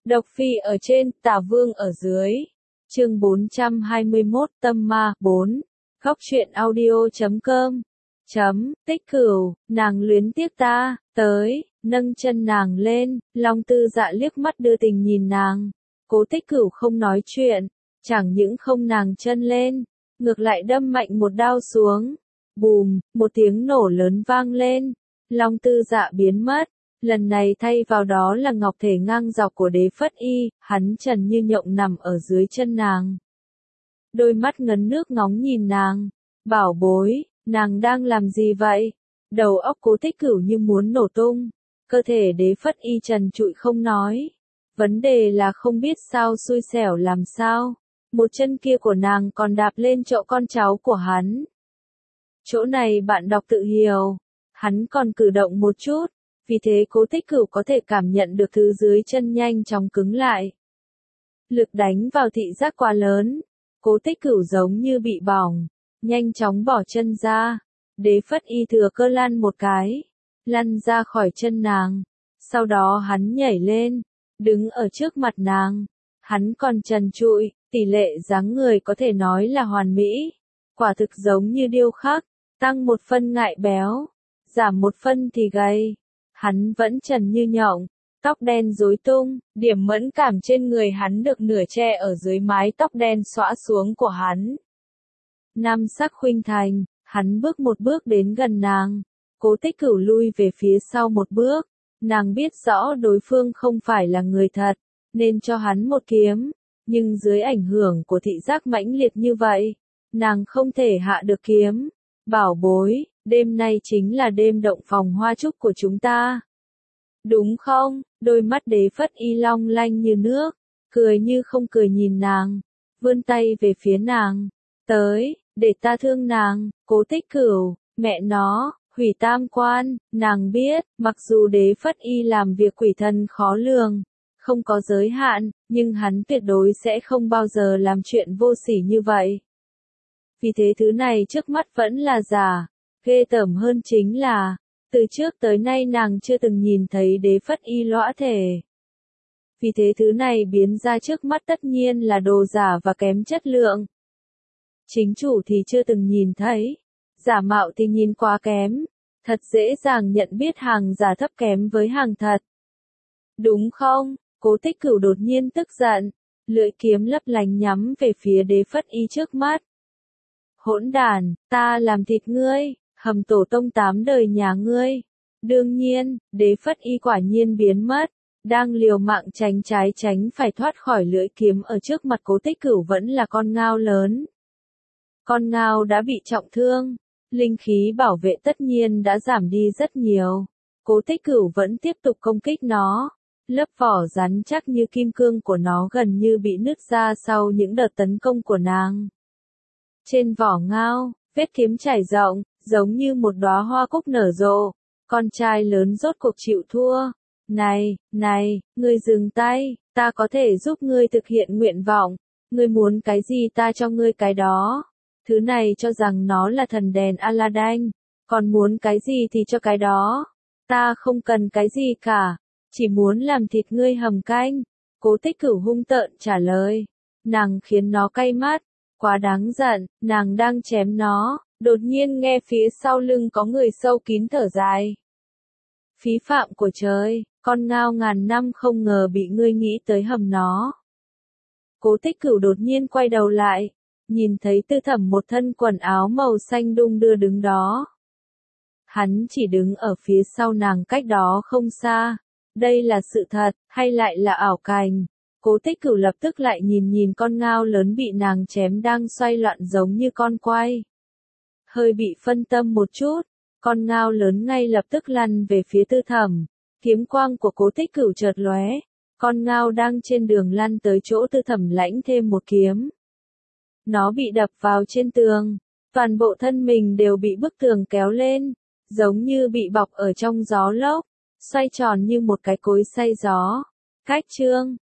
Độc Phi ở trên, Tả Vương ở dưới. Chương 421 Tâm Ma 4. Góc truyện audio.com. Tích Cửu, nàng luyến tiếc ta, tới, nâng chân nàng lên, Long Tư Dạ liếc mắt đưa tình nhìn nàng. Cố Tích Cửu không nói chuyện, chẳng những không nàng chân lên, ngược lại đâm mạnh một đao xuống. Bùm, một tiếng nổ lớn vang lên, Long Tư Dạ biến mất. Lần này thay vào đó là ngọc thể ngang dọc của Đế Phất Y, hắn trần như nhộng nằm ở dưới chân nàng. Đôi mắt ngấn nước ngóng nhìn nàng, bảo bối, nàng đang làm gì vậy? Đầu óc Cố Tích Cửu như muốn nổ tung, cơ thể Đế Phất Y trần trụi không nói. Vấn đề là không biết sao xui xẻo làm sao, một chân kia của nàng còn đạp lên chỗ con cháu của hắn. Chỗ này bạn đọc tự hiểu, hắn còn cử động một chút. Vì thế Cố Tích Cửu có thể cảm nhận được thứ dưới chân nhanh chóng cứng lại. Lực đánh vào thị giác quá lớn, Cố Tích Cửu giống như bị bỏng, nhanh chóng bỏ chân ra. Đế Phất Y thừa cơ lăn một cái, lăn ra khỏi chân nàng. Sau đó hắn nhảy lên, đứng ở trước mặt nàng. Hắn còn trần trụi, tỷ lệ dáng người có thể nói là hoàn mỹ. Quả thực giống như điêu khắc, tăng một phân ngại béo, giảm một phân thì gầy. Hắn vẫn trần như nhộng, tóc đen rối tung, điểm mẫn cảm trên người hắn được nửa che ở dưới mái tóc đen xõa xuống của hắn. Nam sắc khuynh thành, hắn bước một bước đến gần nàng. Cố Tích Cửu lui về phía sau một bước, nàng biết rõ đối phương không phải là người thật, nên cho hắn một kiếm, nhưng dưới ảnh hưởng của thị giác mãnh liệt như vậy, nàng không thể hạ được kiếm. Bảo bối, đêm nay chính là đêm động phòng hoa trúc của chúng ta. Đúng không? Đôi mắt Đế Phất Y long lanh như nước, cười như không cười nhìn nàng, vươn tay về phía nàng. Tới, để ta thương nàng. Cố Tích Cửu, mẹ nó, hủy tam quan. Nàng biết, mặc dù Đế Phất Y làm việc quỷ thần khó lường, không có giới hạn, nhưng hắn tuyệt đối sẽ không bao giờ làm chuyện vô sỉ như vậy. Vì thế thứ này trước mắt vẫn là giả. Ghê tởm hơn chính là, từ trước tới nay nàng chưa từng nhìn thấy Đế Phất Y lõa thể. Vì thế thứ này biến ra trước mắt tất nhiên là đồ giả và kém chất lượng. Chính chủ thì chưa từng nhìn thấy, giả mạo thì nhìn quá kém, thật dễ dàng nhận biết hàng giả thấp kém với hàng thật. Đúng không? Cố Tích Cửu đột nhiên tức giận, lưỡi kiếm lấp lánh nhắm về phía Đế Phất Y trước mắt. Hỗn đản, ta làm thịt ngươi, hầm tổ tông 8 đời nhà ngươi. Đương nhiên, Đế Phất Y quả nhiên biến mất, đang liều mạng tránh trái tránh phải thoát khỏi lưỡi kiếm ở trước mặt Cố Tích Cửu vẫn là con ngao lớn. Con ngao đã bị trọng thương, linh khí bảo vệ tất nhiên đã giảm đi rất nhiều. Cố Tích Cửu vẫn tiếp tục công kích nó. Lớp vỏ rắn chắc như kim cương của nó gần như bị nứt ra sau những đợt tấn công của nàng. Trên vỏ ngao, vết kiếm trải rộng, giống như một đóa hoa cúc nở rộ. Con trai lớn rốt cuộc chịu thua. Này, ngươi dừng tay, ta có thể giúp ngươi thực hiện nguyện vọng. Ngươi muốn cái gì ta cho ngươi cái đó. Thứ này cho rằng nó là thần đèn Aladdin, còn muốn cái gì thì cho cái đó. Ta không cần cái gì cả, chỉ muốn làm thịt ngươi hầm canh. Cố Tích Cửu hung tợn trả lời. Nàng khiến nó cay mắt. Quá đáng giận, nàng đang chém nó, đột nhiên nghe phía sau lưng có người sâu kín thở dài. Phí phạm của trời, con ngao ngàn năm không ngờ bị ngươi nghĩ tới hầm nó. Cố Tích Cửu đột nhiên quay đầu lại, nhìn thấy Tư Thẩm một thân quần áo màu xanh đung đưa đứng đó. Hắn chỉ đứng ở phía sau nàng cách đó không xa. Đây là sự thật, hay lại là ảo cảnh? Cố Tích Cửu lập tức lại nhìn con ngao lớn bị nàng chém đang xoay loạn giống như con quay. Hơi bị phân tâm một chút, con ngao lớn ngay lập tức lăn về phía Tư Thẩm. Kiếm quang của Cố Tích Cửu chợt lóe, con ngao đang trên đường lăn tới chỗ Tư Thẩm lãnh thêm một kiếm. Nó bị đập vào trên tường, toàn bộ thân mình đều bị bức tường kéo lên, giống như bị bọc ở trong gió lốc, xoay tròn như một cái cối xay gió. Cách chương